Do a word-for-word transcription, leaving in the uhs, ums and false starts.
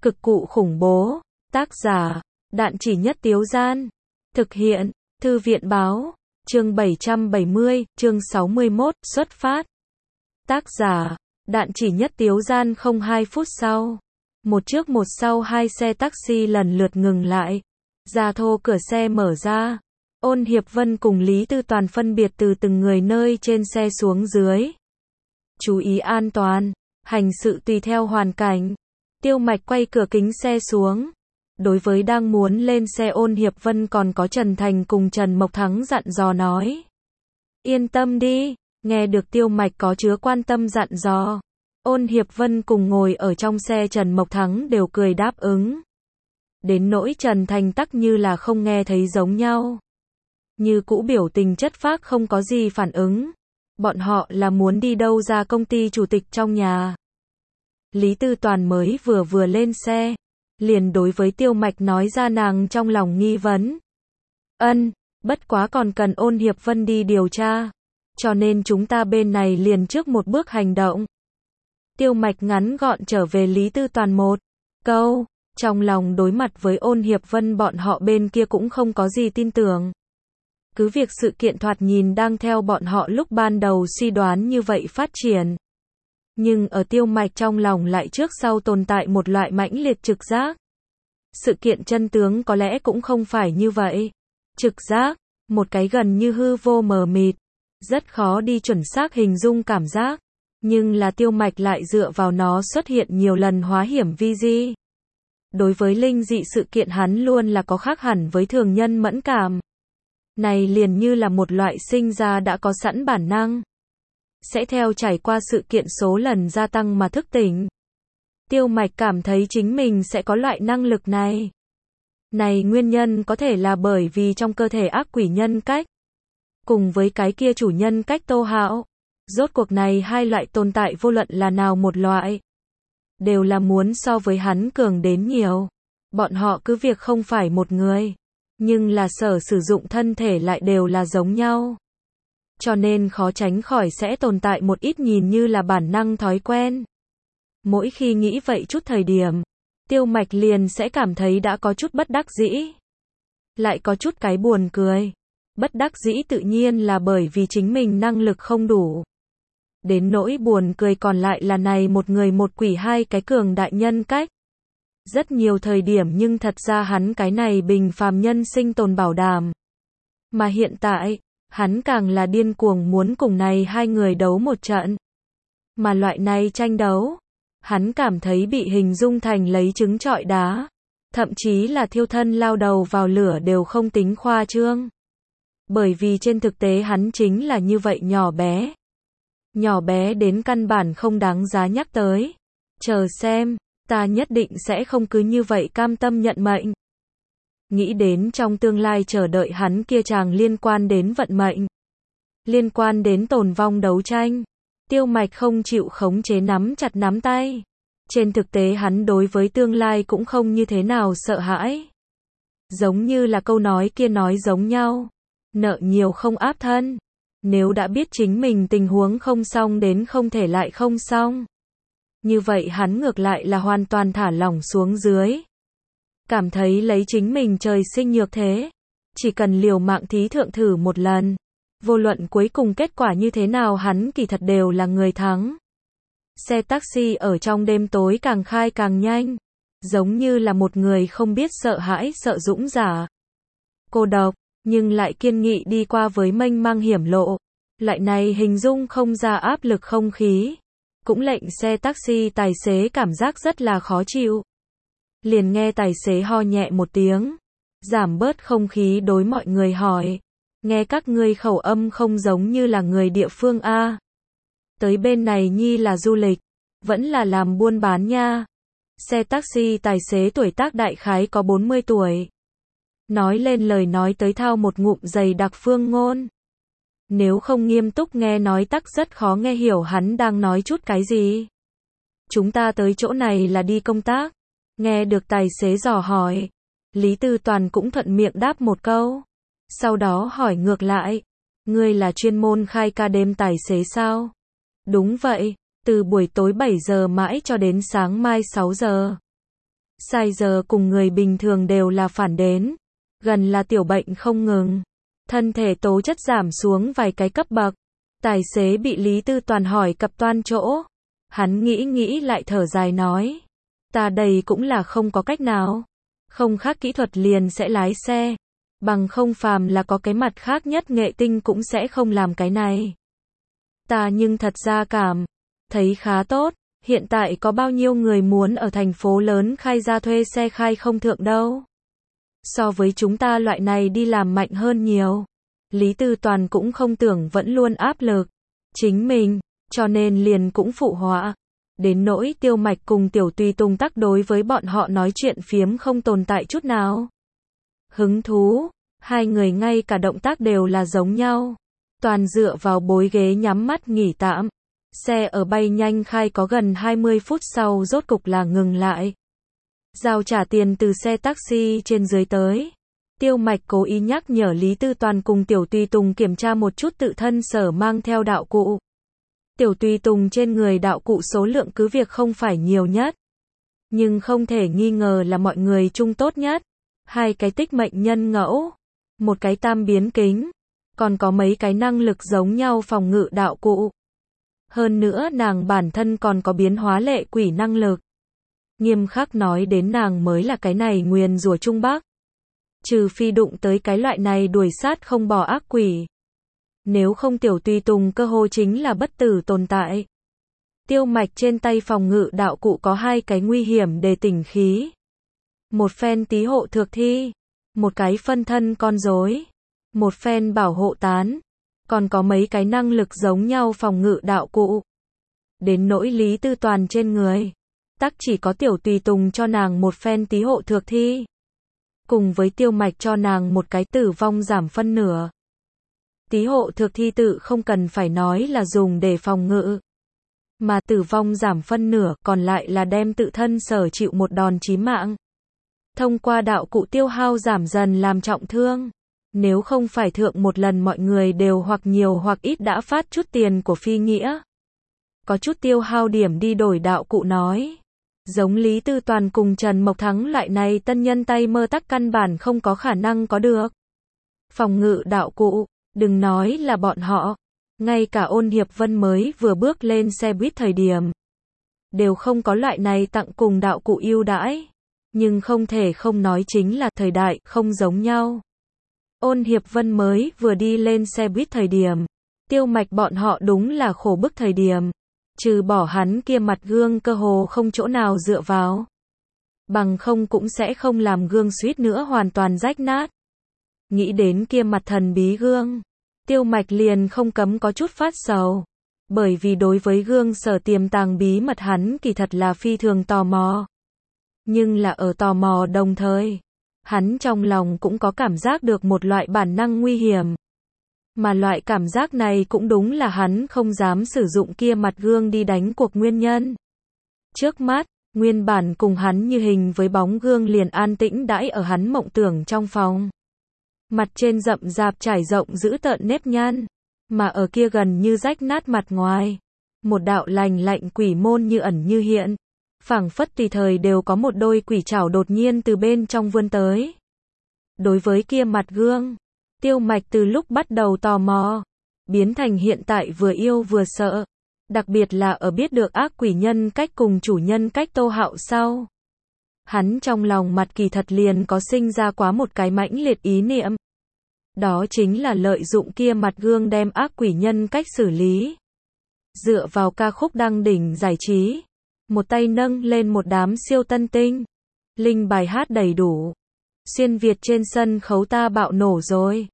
Cực cụ khủng bố. Tác giả, Đạn Chỉ Nhất Tiếu Gian. Thực hiện, Thư viện Báo. Chương bảy trăm bảy mươi, chương sáu mươi mốt, xuất phát. Tác giả, Đạn Chỉ Nhất Tiếu Gian. Không hai phút sau, một trước một sau hai xe taxi lần lượt ngừng lại. Gia Thô cửa xe mở ra. Ôn Hiệp Vân cùng Lý Tư Toàn phân biệt từ từng người nơi trên xe xuống dưới. Chú ý an toàn, hành sự tùy theo hoàn cảnh. Tiêu Mạch quay cửa kính xe xuống. Đối với đang muốn lên xe Ôn Hiệp Vân còn có Trần Thành cùng Trần Mộc Thắng dặn dò nói. Yên tâm đi, nghe được Tiêu Mạch có chứa quan tâm dặn dò. Ôn Hiệp Vân cùng ngồi ở trong xe Trần Mộc Thắng đều cười đáp ứng. Đến nỗi Trần Thành tắc như là không nghe thấy giống nhau. Như cũ biểu tình chất phác không có gì phản ứng. Bọn họ là muốn đi đâu ra công ty chủ tịch trong nhà. Lý Tư Toàn mới vừa vừa lên xe. Liền đối với Tiêu Mạch nói ra nàng trong lòng nghi vấn. Ân, bất quá còn cần Ôn Hiệp Vân đi điều tra. Cho nên chúng ta bên này liền trước một bước hành động. Tiêu Mạch ngắn gọn trở về Lý Tư Toàn một câu. Trong lòng đối mặt với Ôn Hiệp Vân bọn họ bên kia cũng không có gì tin tưởng. Cứ việc sự kiện thoạt nhìn đang theo bọn họ lúc ban đầu suy đoán như vậy phát triển. Nhưng ở Tiêu Mạch trong lòng lại trước sau tồn tại một loại mãnh liệt trực giác. Sự kiện chân tướng có lẽ cũng không phải như vậy. Trực giác, một cái gần như hư vô mờ mịt, rất khó đi chuẩn xác hình dung cảm giác. Nhưng là Tiêu Mạch lại dựa vào nó xuất hiện nhiều lần hóa hiểm vi di. Đối với linh dị sự kiện hắn luôn là có khác hẳn với thường nhân mẫn cảm. Này liền như là một loại sinh ra đã có sẵn bản năng. Sẽ theo trải qua sự kiện số lần gia tăng mà thức tỉnh. Tiêu Mạch cảm thấy chính mình sẽ có loại năng lực này. Này nguyên nhân có thể là bởi vì trong cơ thể ác quỷ nhân cách. Cùng với cái kia chủ nhân cách Tô Hạo. Rốt cuộc này hai loại tồn tại vô luận là nào một loại. Đều là muốn so với hắn cường đến nhiều. Bọn họ cứ việc không phải một người. Nhưng là sở sử dụng thân thể lại đều là giống nhau. Cho nên khó tránh khỏi sẽ tồn tại một ít nhìn như là bản năng thói quen. Mỗi khi nghĩ vậy chút thời điểm, Tiêu Mạch liền sẽ cảm thấy đã có chút bất đắc dĩ. Lại có chút cái buồn cười. Bất đắc dĩ tự nhiên là bởi vì chính mình năng lực không đủ. Đến nỗi buồn cười còn lại là này một người một quỷ hai cái cường đại nhân cách. Rất nhiều thời điểm nhưng thật ra hắn cái này bình phàm nhân sinh tồn bảo đảm. Mà hiện tại, hắn càng là điên cuồng muốn cùng này hai người đấu một trận. Mà loại này tranh đấu, hắn cảm thấy bị hình dung thành lấy trứng trọi đá. Thậm chí là thiêu thân lao đầu vào lửa đều không tính khoa trương. Bởi vì trên thực tế hắn chính là như vậy nhỏ bé. Nhỏ bé đến căn bản không đáng giá nhắc tới. Chờ xem, ta nhất định sẽ không cứ như vậy cam tâm nhận mệnh. Nghĩ đến trong tương lai chờ đợi hắn kia chàng liên quan đến vận mệnh. Liên quan đến tồn vong đấu tranh. Tiêu Mạch không chịu khống chế nắm chặt nắm tay. Trên thực tế hắn đối với tương lai cũng không như thế nào sợ hãi. Giống như là câu nói kia nói giống nhau. Nợ nhiều không áp thân. Nếu đã biết chính mình tình huống không xong đến không thể lại không xong. Như vậy hắn ngược lại là hoàn toàn thả lỏng xuống dưới. Cảm thấy lấy chính mình trời sinh nhược thế. Chỉ cần liều mạng thí thượng thử một lần. Vô luận cuối cùng kết quả như thế nào hắn kỳ thật đều là người thắng. Xe taxi ở trong đêm tối càng khai càng nhanh. Giống như là một người không biết sợ hãi sợ dũng giả. Cô độc, nhưng lại kiên nghị đi qua với mênh mang hiểm lộ. Loại này hình dung không ra áp lực không khí. Cũng lệnh xe taxi tài xế cảm giác rất là khó chịu. Liền nghe tài xế ho nhẹ một tiếng. Giảm bớt không khí đối mọi người hỏi. Nghe các ngươi khẩu âm không giống như là người địa phương a. Tới bên này nhi là du lịch. Vẫn là làm buôn bán nha. Xe taxi tài xế tuổi tác đại khái có bốn mươi tuổi. Nói lên lời nói tới thao một ngụm dày đặc phương ngôn. Nếu không nghiêm túc nghe nói tắc rất khó nghe hiểu hắn đang nói chút cái gì. Chúng ta tới chỗ này là đi công tác. Nghe được tài xế dò hỏi. Lý Tư Toàn cũng thuận miệng đáp một câu. Sau đó hỏi ngược lại. Ngươi là chuyên môn khai ca đêm tài xế sao? Đúng vậy. Từ buổi tối bảy giờ mãi cho đến sáng mai sáu giờ. Sai giờ cùng người bình thường đều là phản đến. Gần là tiểu bệnh không ngừng. Thân thể tố chất giảm xuống vài cái cấp bậc. Tài xế bị Lý Tư Toàn hỏi cập toan chỗ. Hắn nghĩ nghĩ lại thở dài nói. Ta đây cũng là không có cách nào. Không khác kỹ thuật liền sẽ lái xe. Bằng không phàm là có cái mặt khác nhất nghệ tinh cũng sẽ không làm cái này. Ta nhưng thật ra cảm thấy khá tốt. Hiện tại có bao nhiêu người muốn ở thành phố lớn khai ra thuê xe khai không thượng đâu. So với chúng ta loại này đi làm mạnh hơn nhiều. Lý Tư Toàn cũng không tưởng vẫn luôn áp lực chính mình, cho nên liền cũng phụ họa. Đến nỗi Tiêu Mạch cùng Tiểu Tùy Tùng tác đối với bọn họ nói chuyện phiếm không tồn tại chút nào. Hứng thú, hai người ngay cả động tác đều là giống nhau. Toàn dựa vào bối ghế nhắm mắt nghỉ tạm. Xe ở bay nhanh khai có gần hai mươi phút sau rốt cục là ngừng lại. Giao trả tiền từ xe taxi trên dưới tới. Tiêu Mạch cố ý nhắc nhở Lý Tư Toàn cùng Tiểu Tùy Tùng kiểm tra một chút tự thân sở mang theo đạo cụ. Tiểu Tùy Tùng trên người đạo cụ số lượng cứ việc không phải nhiều nhất. Nhưng không thể nghi ngờ là mọi người chung tốt nhất. Hai cái tích mệnh nhân ngẫu. Một cái tam biến kính. Còn có mấy cái năng lực giống nhau phòng ngự đạo cụ. Hơn nữa nàng bản thân còn có biến hóa lệ quỷ năng lực. Nghiêm khắc nói đến nàng mới là cái này nguyền rủa Trung Bắc. Trừ phi đụng tới cái loại này đuổi sát không bỏ ác quỷ. Nếu không Tiểu Tùy Tùng cơ hồ chính là bất tử tồn tại. Tiêu Mạch trên tay phòng ngự đạo cụ có hai cái nguy hiểm để tỉnh khí. Một phen tí hộ thược thi. Một cái phân thân con rối. Một phen bảo hộ tán. Còn có mấy cái năng lực giống nhau phòng ngự đạo cụ. Đến nỗi Lý Tư Toàn trên người. Tắc chỉ có Tiểu Tùy Tùng cho nàng một phen tí hộ thược thi. Cùng với Tiêu Mạch cho nàng một cái tử vong giảm phân nửa. Tí hộ thược thi tự không cần phải nói là dùng để phòng ngự. Mà tử vong giảm phân nửa còn lại là đem tự thân sở chịu một đòn chí mạng. Thông qua đạo cụ tiêu hao giảm dần làm trọng thương. Nếu không phải thượng một lần mọi người đều hoặc nhiều hoặc ít đã phát chút tiền của phi nghĩa. Có chút tiêu hao điểm đi đổi đạo cụ nói. Giống Lý Tư Toàn cùng Trần Mộc Thắng loại này tân nhân tay mơ tắc căn bản không có khả năng có được. Phòng ngự đạo cụ, đừng nói là bọn họ. Ngay cả Ôn Hiệp Vân mới vừa bước lên xe buýt thời điểm. Đều không có loại này tặng cùng đạo cụ ưu đãi. Nhưng không thể không nói chính là thời đại không giống nhau. Ôn Hiệp Vân mới vừa đi lên xe buýt thời điểm. Tiêu Mạch bọn họ đúng là khổ bức thời điểm. Trừ bỏ hắn kia mặt gương cơ hồ không chỗ nào dựa vào. Bằng không cũng sẽ không làm gương suýt nữa hoàn toàn rách nát. Nghĩ đến kia mặt thần bí gương. Tiêu Mạch liền không cấm có chút phát sầu. Bởi vì đối với gương sở tiềm tàng bí mật hắn kỳ thật là phi thường tò mò. Nhưng là ở tò mò đồng thời. Hắn trong lòng cũng có cảm giác được một loại bản năng nguy hiểm. Mà loại cảm giác này cũng đúng là hắn không dám sử dụng kia mặt gương đi đánh cuộc nguyên nhân. Trước mắt, nguyên bản cùng hắn như hình với bóng gương liền an tĩnh đãi ở hắn mộng tưởng trong phòng. Mặt trên rậm rạp trải rộng giữ tợn nếp nhăn. Mà ở kia gần như rách nát mặt ngoài. Một đạo lành lạnh quỷ môn như ẩn như hiện. Phảng phất tùy thời đều có một đôi quỷ trảo đột nhiên từ bên trong vươn tới. Đối với kia mặt gương. Tiêu Mạch từ lúc bắt đầu tò mò, biến thành hiện tại vừa yêu vừa sợ. Đặc biệt là ở biết được ác quỷ nhân cách cùng chủ nhân cách Tô Hạo sau. Hắn trong lòng mặt kỳ thật liền có sinh ra quá một cái mãnh liệt ý niệm. Đó chính là lợi dụng kia mặt gương đem ác quỷ nhân cách xử lý. Dựa vào ca khúc đăng đỉnh giải trí. Một tay nâng lên một đám siêu tân tinh. Linh bài hát đầy đủ. Xuyên Việt trên sân khấu ta bạo nổ rồi.